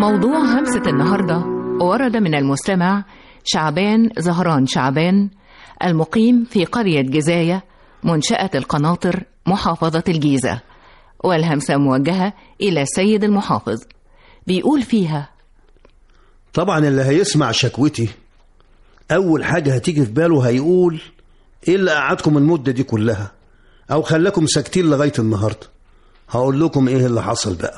موضوع همسة النهاردة ورد من المستمع شعبان زهران شعبان، المقيم في قرية جزاية منشأة القناطر محافظة الجيزة، والهمسة موجهة إلى السيد المحافظ. بيقول فيها: طبعا اللي هيسمع شكوتي أول حاجة هتيجي في باله هيقول إيه اللي قعدكم المدة دي كلها أو خلاكم ساكتين لغاية النهاردة. هقول لكم إيه اللي حصل بقى.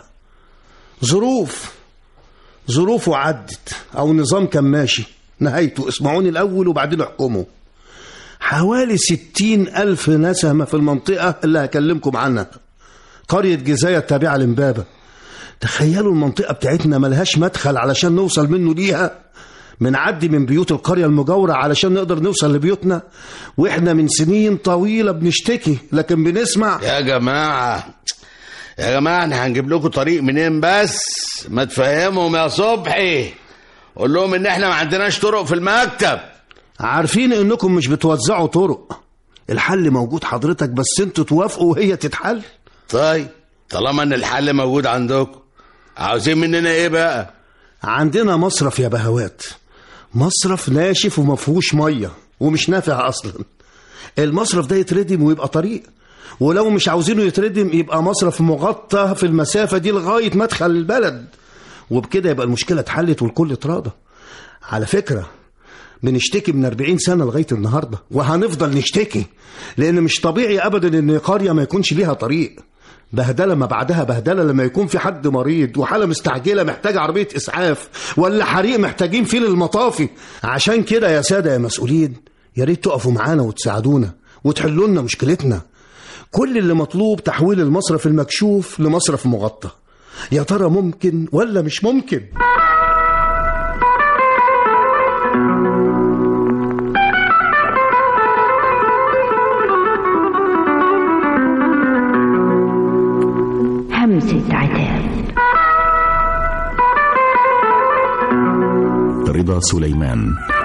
ظروف وعدت أو نظام كان ماشي نهايته. اسمعوني الأول وبعدين احكموا. حوالي 60,000 نسمة في المنطقة اللي هكلمكم عنها، قرية جزاية التابعة لإمبابة. تخيلوا المنطقة بتاعتنا ملهاش مدخل علشان نوصل منه ليها، بنعدي من بيوت القرية المجاورة علشان نقدر نوصل لبيوتنا، وإحنا من سنين طويلة بنشتكي لكن بنسمع. يا جماعة احنا هنجيب لكم طريق منين بس؟ ما تفهمهم يا صبحي، قول لهم ان احنا ما عندناش طرق في المكتب. عارفين انكم مش بتوزعوا طرق، الحل موجود حضرتك، بس انتوا توافقوا وهي تتحل. طيب طالما ان الحل موجود عندكم، عاوزين مننا ايه بقى؟ عندنا مصرف يا بهوات، مصرف ناشف ومفهوش مية ومش نافع اصلا. المصرف ده يتردم ويبقى طريق، ولو مش عاوزينه يتردم يبقى مصرف مغطى في المسافة دي لغاية مدخل البلد، وبكده يبقى المشكلة اتحلت والكل اتراضى. على فكرة بنشتكي من 40 سنة لغاية النهاردة وهنفضل نشتكي، لأن مش طبيعي أبدا إن قرية ما يكونش ليها طريق. بهدلة ما بعدها بهدلة لما يكون في حد مريض وحالة مستعجلة محتاجة عربية إسعاف، ولا حريق محتاجين فيه للمطافي. عشان كده يا سادة يا مسؤولين، يا ريت تقفوا معانا وتساعدونا وتحلوا لنا مشكلتنا. كل اللي مطلوب تحويل المصرف المكشوف لمصرف مغطى. يا ترى ممكن ولا مش ممكن؟ همسة عتاب. رضا سليمان.